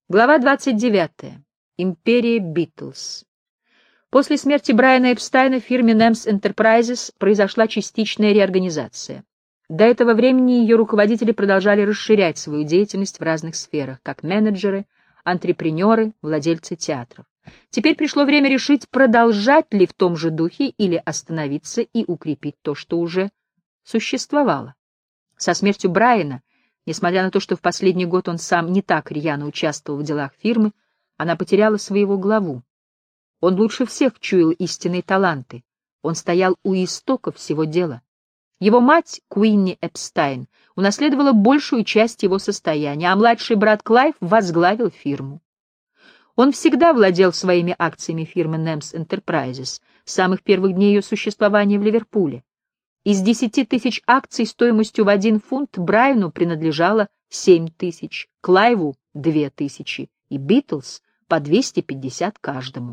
Глава 29. Империя Битлз. После смерти Брайана Эпстайна в фирме NEMS Enterprises произошла частичная реорганизация. До этого времени ее руководители продолжали расширять свою деятельность в разных сферах, как менеджеры, антрепренеры, владельцы театров. Теперь пришло время решить, продолжать ли в том же духе или остановиться и укрепить то, что уже существовало. Со смертью Брайана, несмотря на то, что в последний год он сам не так рьяно участвовал в делах фирмы, она потеряла своего главу. Он лучше всех чуял истинные таланты. Он стоял у истоков всего дела. Его мать, Куинни Эпстайн, унаследовала большую часть его состояния, а младший брат Клайв возглавил фирму. Он всегда владел своими акциями фирмы NEMS Enterprises с самых первых дней ее существования в Ливерпуле. Из 10 тысяч акций стоимостью в 1 фунт Брайану принадлежало 7 тысяч, Клайву — 2 тысячи и Битлз по 250 каждому.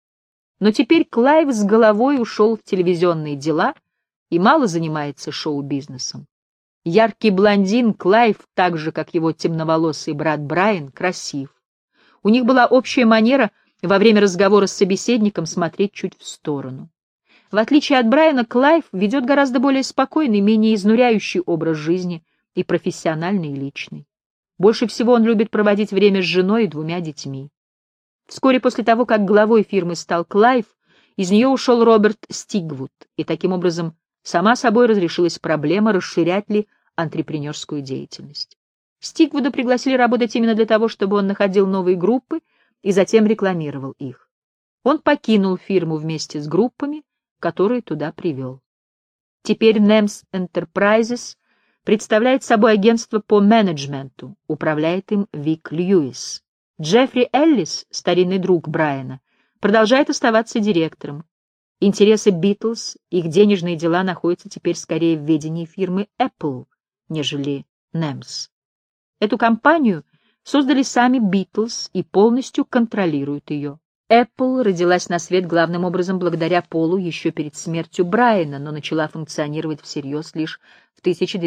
Но теперь Клайв с головой ушел в телевизионные дела и мало занимается шоу-бизнесом. Яркий блондин Клайв, так же, как его темноволосый брат Брайан, красив. У них была общая манера во время разговора с собеседником смотреть чуть в сторону. В отличие от Брайана, Клайв ведет гораздо более спокойный, менее изнуряющий образ жизни и профессиональный, и личный. Больше всего он любит проводить время с женой и 2 детьми. Вскоре после того, как главой фирмы стал Клайв, из нее ушел Роберт Стигвуд, и таким образом сама собой разрешилась проблема, расширять ли антрепренерскую деятельность. Стигвуда пригласили работать именно для того, чтобы он находил новые группы и затем рекламировал их. Он покинул фирму вместе с группами, которые туда привел. Теперь NEMS Enterprises представляет собой агентство по менеджменту, управляет им Вик Льюис. Джеффри Эллис, старинный друг Брайана, продолжает оставаться директором. Интересы Битлз, их денежные дела находятся теперь скорее в ведении фирмы Apple, нежели NEMS. Эту компанию создали сами Битлз и полностью контролируют ее. Apple родилась на свет главным образом благодаря Полу еще перед смертью Брайана, но начала функционировать всерьез лишь в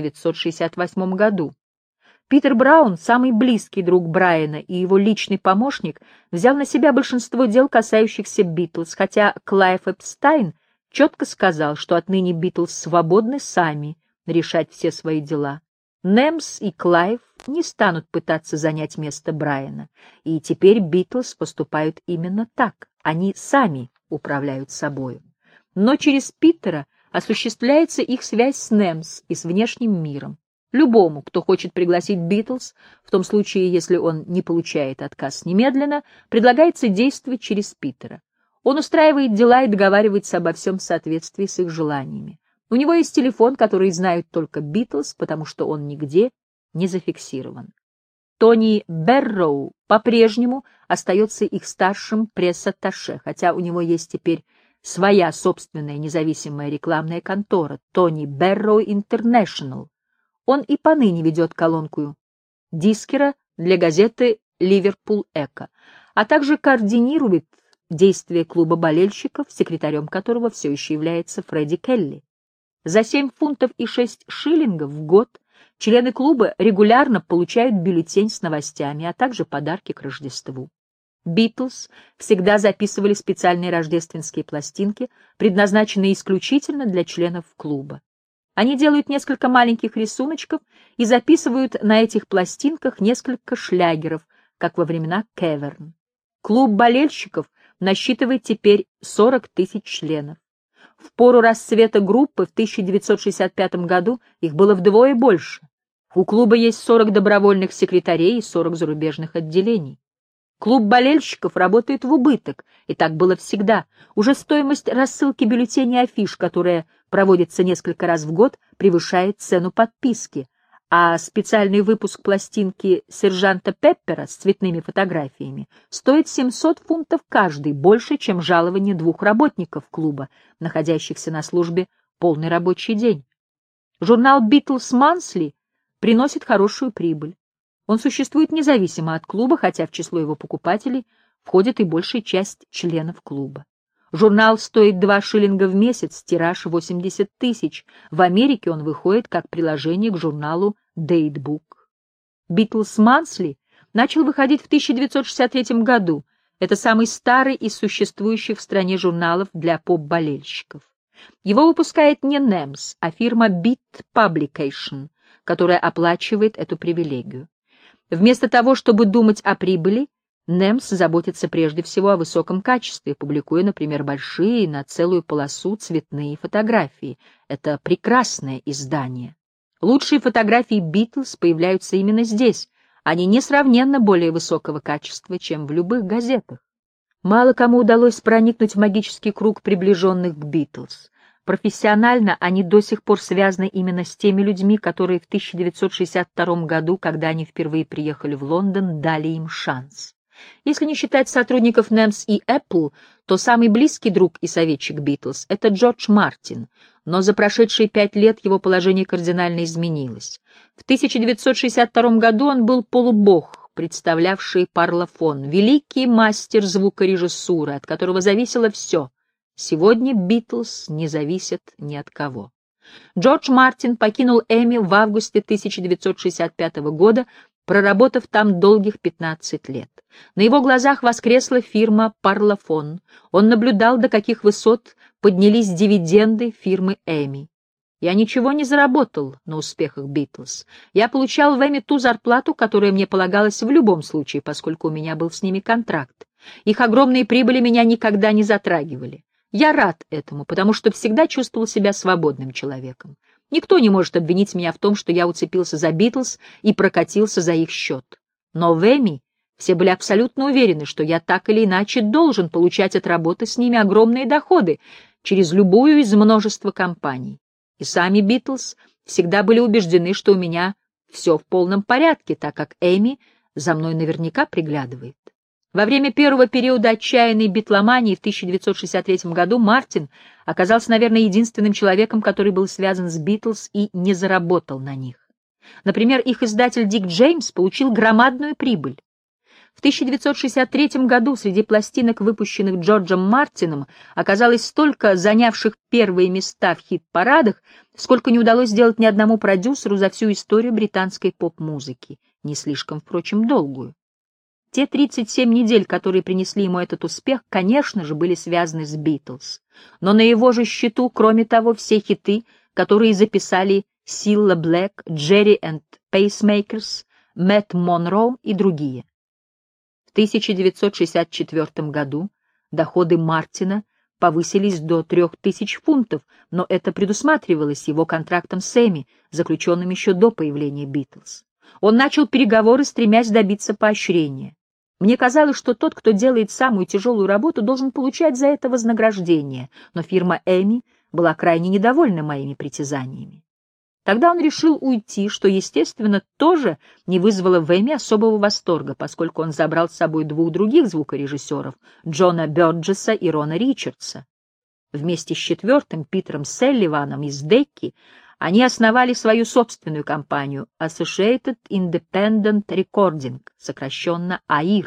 1968 году. Питер Браун, самый близкий друг Брайана и его личный помощник, взял на себя большинство дел, касающихся Битлз, хотя Клайв Эпстайн четко сказал, что отныне Битлз свободны сами решать все свои дела. NEMS и Клайв не станут пытаться занять место Брайана, и теперь Битлз поступают именно так, они сами управляют собою. Но через Питера осуществляется их связь с NEMS и с внешним миром. Любому, кто хочет пригласить Битлз, в том случае, если он не получает отказ немедленно, предлагается действовать через Питера. Он устраивает дела и договаривается обо всем в соответствии с их желаниями. У него есть телефон, который знают только Битлз, потому что он нигде не зафиксирован. Тони Берроу по-прежнему остается их старшим пресс-атташе, хотя у него есть теперь своя собственная независимая рекламная контора Тони Берроу Интернешнл. Он и поныне ведет колонку дискера для газеты «Ливерпул Эко», а также координирует действия клуба болельщиков, секретарем которого все еще является Фредди Келли. За 7 фунтов и 6 шиллингов в год члены клуба регулярно получают бюллетень с новостями, а также подарки к Рождеству. Битлз всегда записывали специальные рождественские пластинки, предназначенные исключительно для членов клуба. Они делают несколько маленьких рисуночков и записывают на этих пластинках несколько шлягеров, как во времена Кэверн. Клуб болельщиков насчитывает теперь 40 тысяч членов. В пору расцвета группы в 1965 году их было вдвое больше. У клуба есть 40 добровольных секретарей и 40 зарубежных отделений. Клуб болельщиков работает в убыток, и так было всегда. Уже стоимость рассылки бюллетеней и афиш, которая проводится несколько раз в год, превышает цену подписки, а специальный выпуск пластинки «Сержанта Пеппера» с цветными фотографиями стоит 700 фунтов каждый, больше, чем жалование 2 работников клуба, находящихся на службе полный рабочий день. Журнал «Битлз Мансли» приносит хорошую прибыль. Он существует независимо от клуба, хотя в число его покупателей входит и большая часть членов клуба. Журнал стоит 2 шиллинга в месяц, тираж 80 тысяч. В Америке он выходит как приложение к журналу Datebook. Beatles Monthly начал выходить в 1963 году. Это самый старый из существующих в стране журналов для поп-болельщиков. Его выпускает не NEMS, а фирма Beat Publication, которая оплачивает эту привилегию. Вместо того, чтобы думать о прибыли, NEMS заботится прежде всего о высоком качестве, публикуя, например, большие на целую полосу цветные фотографии. Это прекрасное издание. Лучшие фотографии Beatles появляются именно здесь. Они несравненно более высокого качества, чем в любых газетах. Мало кому удалось проникнуть в магический круг приближенных к Beatles. Профессионально они до сих пор связаны именно с теми людьми, которые в 1962 году, когда они впервые приехали в Лондон, дали им шанс. Если не считать сотрудников NEMS и Apple, то самый близкий друг и советчик Beatles — это Джордж Мартин, но за прошедшие 5 лет его положение кардинально изменилось. В 1962 году он был полубог, представлявший Parlophone, великий мастер звукорежиссуры, от которого зависело все. Сегодня Beatles не зависят ни от кого. Джордж Мартин покинул Эми в августе 1965 года, проработав там долгих 15 лет. На его глазах воскресла фирма Parlophone. Он наблюдал, до каких высот поднялись дивиденды фирмы Эми. Я ничего не заработал на успехах Битлз. Я получал в Эми ту зарплату, которая мне полагалась в любом случае, поскольку у меня был с ними контракт. Их огромные прибыли меня никогда не затрагивали. Я рад этому, потому что всегда чувствовал себя свободным человеком. Никто не может обвинить меня в том, что я уцепился за Битлз и прокатился за их счет. Но в Эми все были абсолютно уверены, что я так или иначе должен получать от работы с ними огромные доходы через любую из множества компаний. И сами Битлз всегда были убеждены, что у меня все в полном порядке, так как Эми за мной наверняка приглядывает. Во время первого периода отчаянной битломании в 1963 году Мартин оказался, наверное, единственным человеком, который был связан с Битлз и не заработал на них. Например, их издатель Дик Джеймс получил громадную прибыль. В 1963 году среди пластинок, выпущенных Джорджем Мартином, оказалось столько занявших первые места в хит-парадах, сколько не удалось сделать ни одному продюсеру за всю историю британской поп-музыки, не слишком, впрочем, долгую. Те 37 недель, которые принесли ему этот успех, конечно же, были связаны с Битлз. Но на его же счету, кроме того, все хиты, которые записали Силла Блэк, Джерри энд Пейсмейкерс, Мэтт Монро и другие. В 1964 году доходы Мартина повысились до 3000 фунтов, но это предусматривалось его контрактом с Эми, заключенным еще до появления Битлз. Он начал переговоры, стремясь добиться поощрения. Мне казалось, что тот, кто делает самую тяжелую работу, должен получать за это вознаграждение, но фирма Эми была крайне недовольна моими притязаниями. Тогда он решил уйти, что, естественно, тоже не вызвало в Эми особого восторга, поскольку он забрал с собой 2 других звукорежиссеров — Джона Бёрджеса и Рона Ричардса. Вместе с 4-м Питером Селливаном из Декки они основали свою собственную компанию Associated Independent Recording, сокращенно АИР.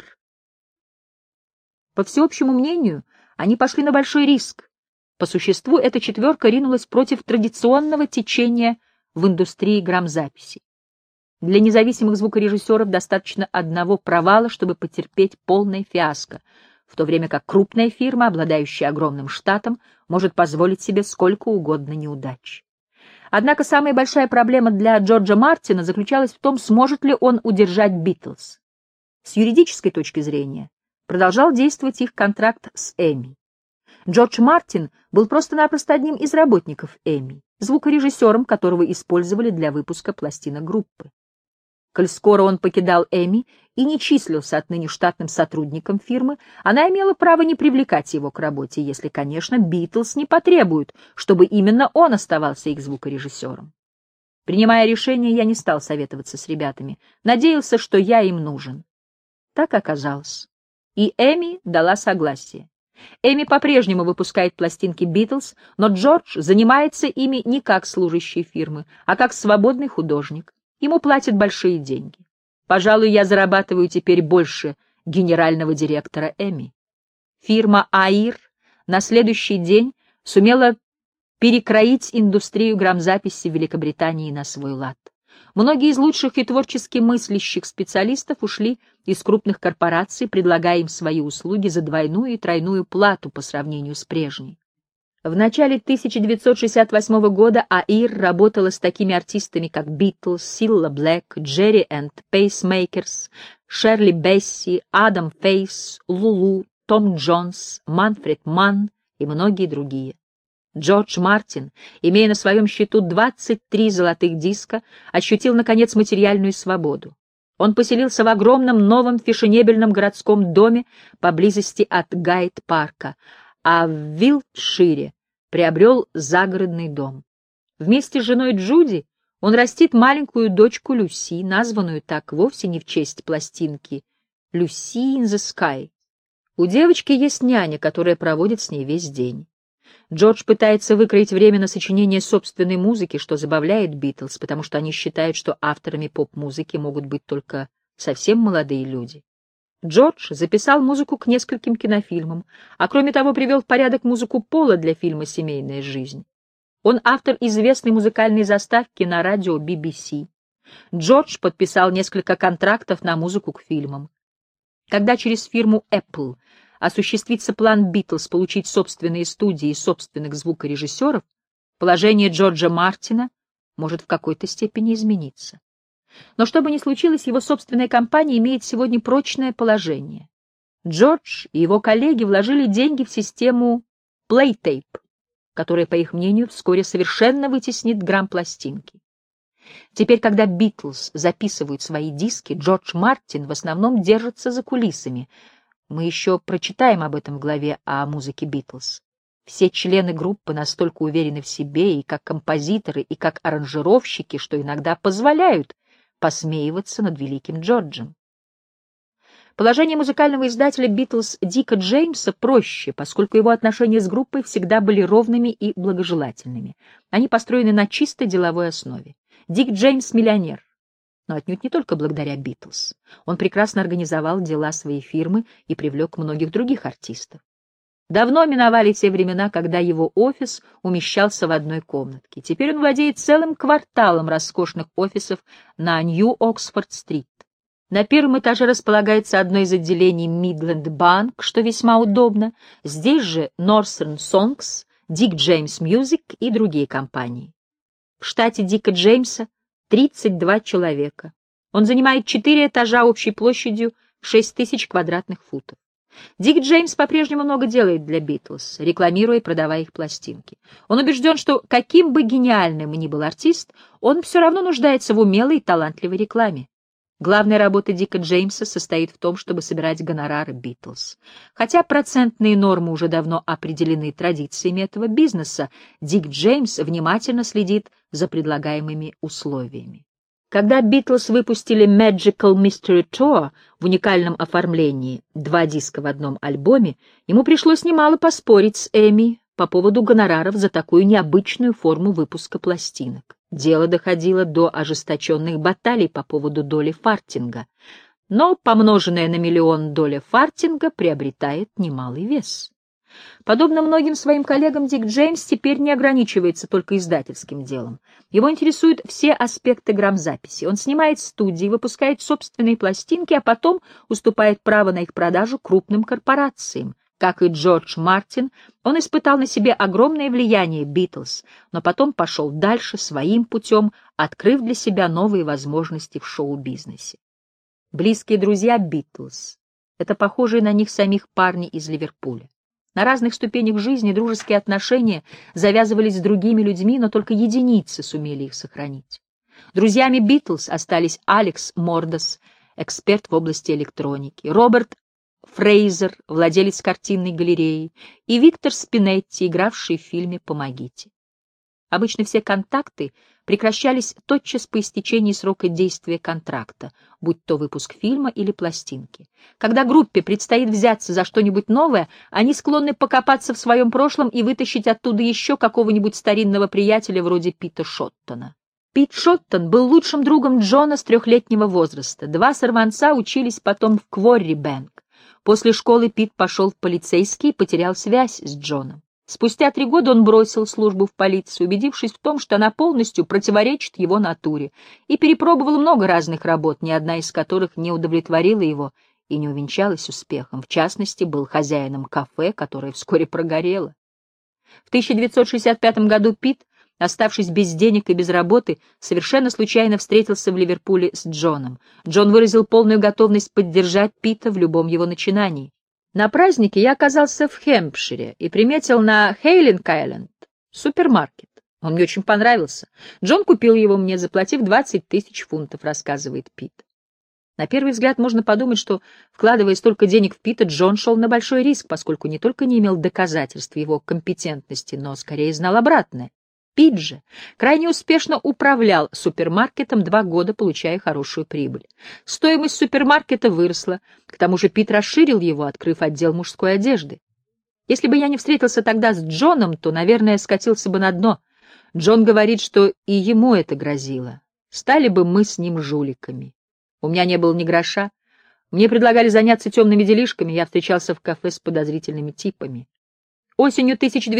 По всеобщему мнению, они пошли на большой риск. По существу эта четверка ринулась против традиционного течения в индустрии грамзаписи. Для независимых звукорежиссеров достаточно одного провала, чтобы потерпеть полное фиаско, в то время как крупная фирма, обладающая огромным штатом, может позволить себе сколько угодно неудач. Однако самая большая проблема для Джорджа Мартина заключалась в том, сможет ли он удержать Битлз. С юридической точки зрения продолжал действовать их контракт с Эми. Джордж Мартин был просто-напросто одним из работников Эми, звукорежиссером, которого использовали для выпуска пластинок группы. Коль скоро он покидал Эми и не числился отныне штатным сотрудником фирмы, она имела право не привлекать его к работе, если, конечно, Битлз не потребуют, чтобы именно он оставался их звукорежиссером. Принимая решение, я не стал советоваться с ребятами, надеялся, что я им нужен. Так оказалось. И Эми дала согласие. Эми по-прежнему выпускает пластинки Битлз, но Джордж занимается ими не как служащий фирмы, а как свободный художник. Ему платят большие деньги. Пожалуй, я зарабатываю теперь больше генерального директора Эми. Фирма АИР на следующий день сумела перекроить индустрию грамзаписи в Великобритании на свой лад. Многие из лучших и творчески мыслящих специалистов ушли из крупных корпораций, предлагая им свои услуги за двойную и тройную плату по сравнению с прежней. В начале 1968 года АИР работала с такими артистами, как Битлз, Силла Блэк, Джерри энд Пейсмейкерс, Шерли Бесси, Адам Фейс, Лулу, Том Джонс, Манфред Манн и многие другие. Джордж Мартин, имея на своем счету 23 золотых диска, ощутил, наконец, материальную свободу. Он поселился в огромном новом фешенебельном городском доме поблизости от Гайд-парка, а в Вилтшире приобрел загородный дом. Вместе с женой Джуди он растит маленькую дочку Люси, названную так вовсе не в честь пластинки «Люси in the Sky». У девочки есть няня, которая проводит с ней весь день. Джордж пытается выкроить время на сочинение собственной музыки, что забавляет Битлз, потому что они считают, что авторами поп-музыки могут быть только совсем молодые люди. Джордж записал музыку к нескольким кинофильмам, а кроме того привел в порядок музыку Пола для фильма «Семейная жизнь». Он автор известной музыкальной заставки на радио BBC. Джордж подписал несколько контрактов на музыку к фильмам. Когда через фирму Apple осуществится план Битлз получить собственные студии и собственных звукорежиссеров, положение Джорджа Мартина может в какой-то степени измениться. Но что бы ни случилось, его собственная компания имеет сегодня прочное положение. Джордж и его коллеги вложили деньги в систему Playtape, которая, по их мнению, вскоре совершенно вытеснит грампластинки. Теперь, когда Битлз записывают свои диски, Джордж Мартин в основном держится за кулисами. Мы еще прочитаем об этом в главе о музыке Битлз. Все члены группы настолько уверены в себе и как композиторы, и как аранжировщики, что иногда позволяют посмеиваться над великим Джорджем. Положение музыкального издателя Битлз Дика Джеймса проще, поскольку его отношения с группой всегда были ровными и благожелательными. Они построены на чисто деловой основе. Дик Джеймс — миллионер, но отнюдь не только благодаря Битлз. Он прекрасно организовал дела своей фирмы и привлек многих других артистов. Давно миновали те времена, когда его офис умещался в одной комнатке. Теперь он владеет целым кварталом роскошных офисов на Нью-Оксфорд-стрит. На первом этаже располагается одно из отделений Midland Bank, что весьма удобно. Здесь же Northern Songs, Dick James Music и другие компании. В штате Дика Джеймса 32 человека. Он занимает 4 этажа общей площадью 6000 квадратных футов. Дик Джеймс по-прежнему много делает для Битлз, рекламируя и продавая их пластинки. Он убежден, что каким бы гениальным ни был артист, он все равно нуждается в умелой и талантливой рекламе. Главная работа Дика Джеймса состоит в том, чтобы собирать гонорары Битлз. Хотя процентные нормы уже давно определены традициями этого бизнеса, Дик Джеймс внимательно следит за предлагаемыми условиями. Когда Битлз выпустили Magical Mystery Tour в уникальном оформлении, 2 диска в одном альбоме, ему пришлось немало поспорить с Эми по поводу гонораров за такую необычную форму выпуска пластинок. Дело доходило до ожесточенных баталий по поводу доли фартинга, но помноженная на миллион доля фартинга приобретает немалый вес. Подобно многим своим коллегам, Дик Джеймс теперь не ограничивается только издательским делом. Его интересуют все аспекты грамзаписи. Он снимает студии, выпускает собственные пластинки, а потом уступает право на их продажу крупным корпорациям. Как и Джордж Мартин, он испытал на себе огромное влияние Битлз, но потом пошел дальше своим путем, открыв для себя новые возможности в шоу-бизнесе. Близкие друзья Битлз — это похожие на них самих парни из Ливерпуля. На разных ступенях жизни дружеские отношения завязывались с другими людьми, но только единицы сумели их сохранить. Друзьями Битлз остались Алекс Мордас, эксперт в области электроники, Роберт Фрейзер, владелец картинной галереи, и Виктор Спинетти, игравший в фильме «Помогите». Обычно все контакты прекращались тотчас по истечении срока действия контракта, будь то выпуск фильма или пластинки. Когда группе предстоит взяться за что-нибудь новое, они склонны покопаться в своем прошлом и вытащить оттуда еще какого-нибудь старинного приятеля вроде Пита Шоттона. Пит Шоттон был лучшим другом Джона с 3-летнего возраста. 2 сорванца учились потом в Кворри-Бэнк. После школы Пит пошел в полицейский и потерял связь с Джоном. Спустя 3 года он бросил службу в полиции, убедившись в том, что она полностью противоречит его натуре, и перепробовал много разных работ, ни одна из которых не удовлетворила его и не увенчалась успехом. В частности, был хозяином кафе, которое вскоре прогорело. В 1965 году Пит, оставшись без денег и без работы, совершенно случайно встретился в Ливерпуле с Джоном. Джон выразил полную готовность поддержать Пита в любом его начинании. На празднике я оказался в Хэмпшире и приметил на Хейлинг-Айленд супермаркет. Он мне очень понравился. Джон купил его мне, заплатив 20 тысяч фунтов, рассказывает Пит. На первый взгляд можно подумать, что, вкладывая столько денег в Пита, Джон шел на большой риск, поскольку не только не имел доказательств его компетентности, но скорее знал обратное. Пит же крайне успешно управлял супермаркетом 2 года, получая хорошую прибыль. Стоимость супермаркета выросла, к тому же Пит расширил его, открыв отдел мужской одежды. Если бы я не встретился тогда с Джоном, то, наверное, скатился бы на дно. Джон говорит, что и ему это грозило. Стали бы мы с ним жуликами. У меня не было ни гроша. Мне предлагали заняться темными делишками, я встречался в кафе с подозрительными типами. Осенью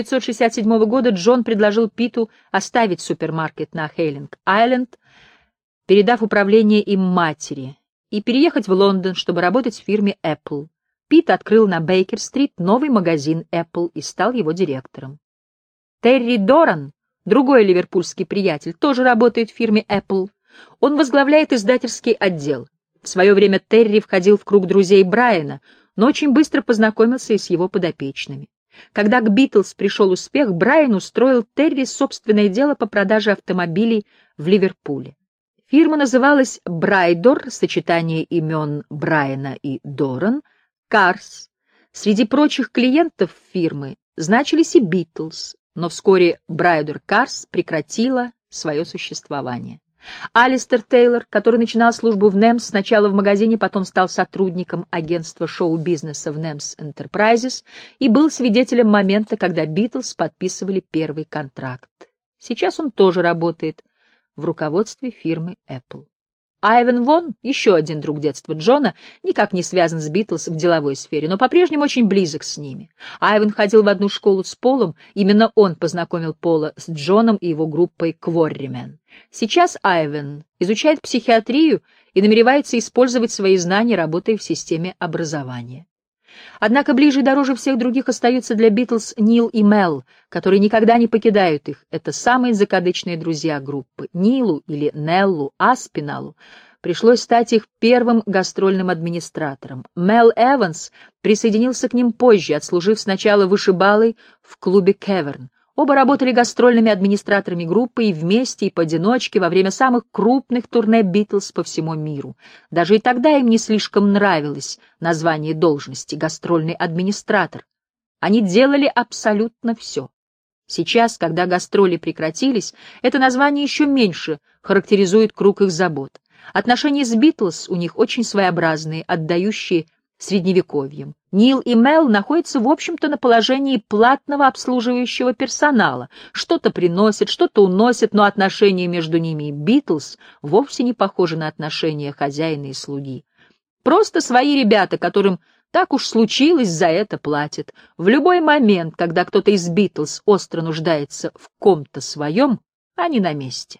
1967 года Джон предложил Питу оставить супермаркет на Хейлинг-Айленд, передав управление им матери, и переехать в Лондон, чтобы работать в фирме Apple. Пит открыл на Бейкер-стрит новый магазин Apple и стал его директором. Терри Доран, другой ливерпульский приятель, тоже работает в фирме Apple. Он возглавляет издательский отдел. В свое время Терри входил в круг друзей Брайана, но очень быстро познакомился и с его подопечными. Когда к Битлз пришел успех, Брайан устроил Терри собственное дело по продаже автомобилей в Ливерпуле. Фирма называлась Брайдор, сочетание имен Брайана и Доран, Карс. Среди прочих клиентов фирмы значились и Битлз, но вскоре Брайдор Карс прекратила свое существование. Алистер Тейлор, который начинал службу в Немс, сначала в магазине, потом стал сотрудником агентства шоу-бизнеса в Немс Enterprises и был свидетелем момента, когда Битлз подписывали первый контракт. Сейчас он тоже работает в руководстве фирмы Apple. Айвен Вон, еще один друг детства Джона, никак не связан с Битлз в деловой сфере, но по-прежнему очень близок с ними. Айвен ходил в одну школу с Полом, именно он познакомил Пола с Джоном и его группой Quarrymen. Сейчас Айвен изучает психиатрию и намеревается использовать свои знания, работая в системе образования. Однако ближе и дороже всех других остаются для Битлз Нил и Мел, которые никогда не покидают их. Это самые закадычные друзья группы. Нилу или Неллу Аспиналу пришлось стать их первым гастрольным администратором. Мел Эванс присоединился к ним позже, отслужив сначала вышибалой в клубе «Кеверн». Оба работали гастрольными администраторами группы и вместе, и поодиночке во время самых крупных турне Битлз по всему миру. Даже и тогда им не слишком нравилось название должности «гастрольный администратор». Они делали абсолютно все. Сейчас, когда гастроли прекратились, это название еще меньше характеризует круг их забот. Отношения с Битлз у них очень своеобразные, отдающие средневековьем. Нил и Мел находятся, в общем-то, на положении платного обслуживающего персонала. Что-то приносят, что-то уносят, но отношения между ними и Битлз вовсе не похожи на отношения хозяина и слуги. Просто свои ребята, которым так уж случилось, за это платят. В любой момент, когда кто-то из Битлз остро нуждается в ком-то своем, они на месте.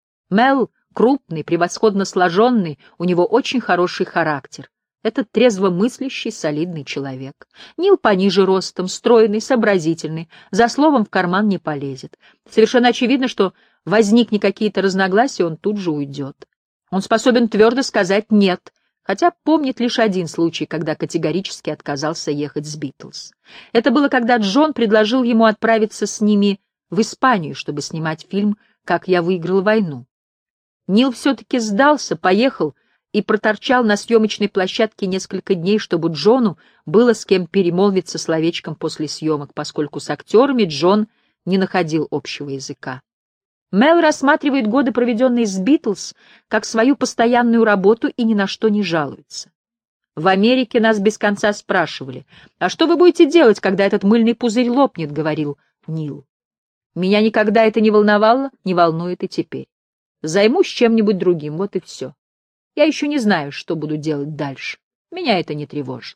Мел крупный, превосходно сложенный, у него очень хороший характер. Этот трезвомыслящий, солидный человек. Нил пониже ростом, стройный, сообразительный, за словом в карман не полезет. Совершенно очевидно, что возникнет какие-то разногласия, он тут же уйдет. Он способен твердо сказать «нет», хотя помнит лишь один случай, когда категорически отказался ехать с Битлз. Это было, когда Джон предложил ему отправиться с ними в Испанию, чтобы снимать фильм «Как я выиграл войну». Нил все-таки сдался, поехал и проторчал на съемочной площадке несколько дней, чтобы Джону было с кем перемолвиться словечком после съемок, поскольку с актерами Джон не находил общего языка. Мел рассматривает годы, проведенные с Битлз, как свою постоянную работу и ни на что не жалуется. В Америке нас без конца спрашивали: «А что вы будете делать, когда этот мыльный пузырь лопнет?» — говорил Нил. «Меня никогда это не волновало, не волнует и теперь. Займусь чем-нибудь другим, вот и все. Я еще не знаю, что буду делать дальше. Меня это не тревожит».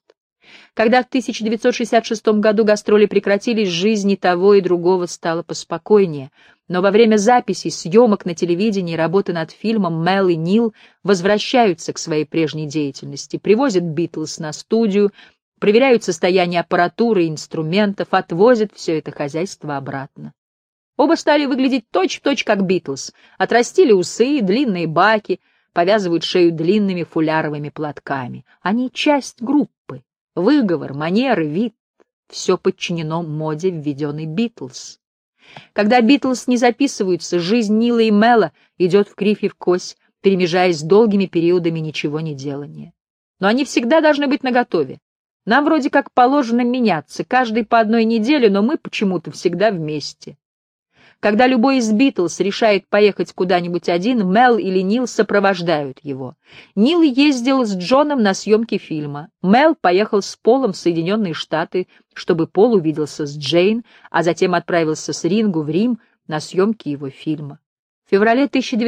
Когда в 1966 году гастроли прекратились, жизнь и того, и другого стала поспокойнее. Но во время записей, съемок на телевидении и работы над фильмом Мел и Нил возвращаются к своей прежней деятельности, привозят Битлз на студию, проверяют состояние аппаратуры и инструментов, отвозят все это хозяйство обратно. Оба стали выглядеть точь-в-точь как Битлз, отрастили усы, длинные баки, повязывают шею длинными фуляровыми платками. Они часть группы. Выговор, манеры, вид — все подчинено моде, введенной Битлз. Когда Битлз не записываются, жизнь Нила и Мела идет в кривь и в кось, перемежаясь с долгими периодами ничего не делания. Но они всегда должны быть наготове. Нам вроде как положено меняться, каждый по одной неделе, но мы почему-то всегда вместе. Когда любой из Битлз решает поехать куда-нибудь один, Мел или Нил сопровождают его. Нил ездил с Джоном на съемки фильма. Мел поехал с Полом в Соединенные Штаты, чтобы Пол увиделся с Джейн, а затем отправился с Ринго в Рим на съемки его фильма. В феврале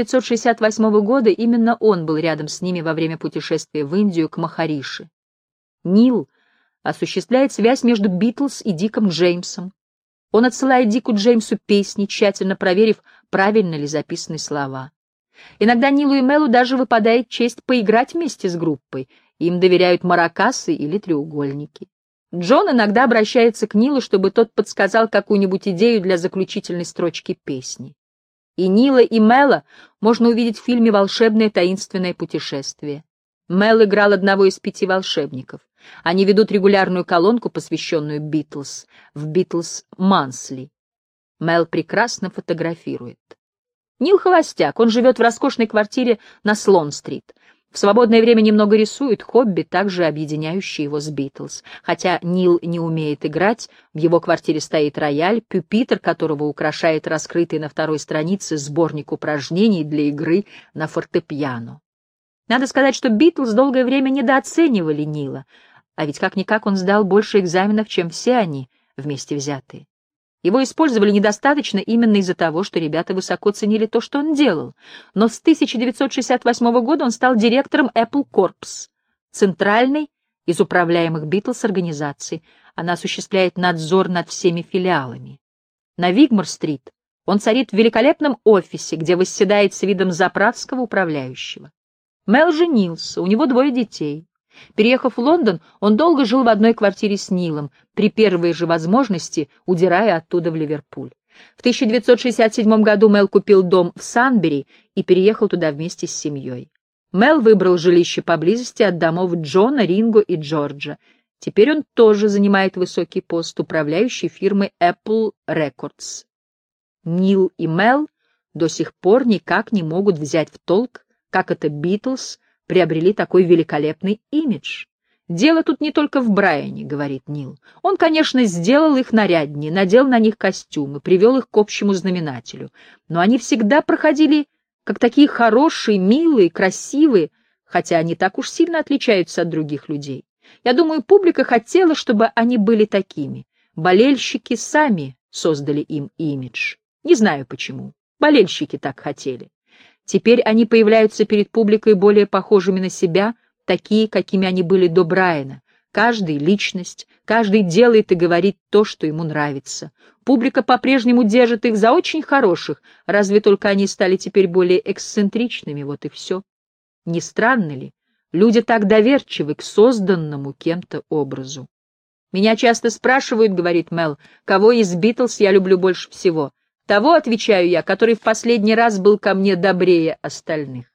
1968 года именно он был рядом с ними во время путешествия в Индию к Махариши. Нил осуществляет связь между Битлз и Диком Джеймсом. Он отсылает Дику Джеймсу песни, тщательно проверив, правильно ли записаны слова. Иногда Нилу и Мелу даже выпадает честь поиграть вместе с группой. Им доверяют маракасы или треугольники. Джон иногда обращается к Нилу, чтобы тот подсказал какую-нибудь идею для заключительной строчки песни. И Нила, и Мела можно увидеть в фильме «Волшебное таинственное путешествие». Мел играл одного из 5 волшебников. Они ведут регулярную колонку, посвященную Битлз, в «Битлз Мансли». Мел прекрасно фотографирует. Нил холостяк, он живет в роскошной квартире на Слон-стрит. В свободное время немного рисует, хобби, также объединяющее его с Битлз. Хотя Нил не умеет играть, в его квартире стоит рояль, пюпитр которого украшает раскрытый на 2-й странице сборник упражнений для игры на фортепиано. Надо сказать, что Битлз долгое время недооценивали Нила, а ведь как-никак он сдал больше экзаменов, чем все они вместе взятые. Его использовали недостаточно именно из-за того, что ребята высоко ценили то, что он делал. Но с 1968 года он стал директором Apple Corps, центральной из управляемых Битлз организаций. Она осуществляет надзор над всеми филиалами. На Вигмор-стрит он царит в великолепном офисе, где восседает с видом заправского управляющего. Мел женился, у него 2 детей. Переехав в Лондон, он долго жил в одной квартире с Нилом, при первой же возможности удирая оттуда в Ливерпуль. В 1967 году Мел купил дом в Санбери и переехал туда вместе с семьей. Мел выбрал жилище поблизости от домов Джона, Ринго и Джорджа. Теперь он тоже занимает высокий пост, управляющий фирмой Apple Records. Нил и Мел до сих пор никак не могут взять в толк, как это Битлз приобрели такой великолепный имидж. «Дело тут не только в Брайане», — говорит Нил. «Он, конечно, сделал их наряднее, надел на них костюмы, привел их к общему знаменателю. Но они всегда проходили как такие хорошие, милые, красивые, хотя они так уж сильно отличаются от других людей. Я думаю, публика хотела, чтобы они были такими. Болельщики сами создали им имидж. Не знаю почему. Болельщики так хотели. Теперь они появляются перед публикой более похожими на себя, такие, какими они были до Брайана. Каждый — личность, каждый делает и говорит то, что ему нравится. Публика по-прежнему держит их за очень хороших, разве только они стали теперь более эксцентричными, вот и все. Не странно ли? Люди так доверчивы к созданному кем-то образу. «Меня часто спрашивают, — говорит Мел, — кого из Битлз я люблю больше всего. Того, отвечаю я, который в последний раз был ко мне добрее остальных».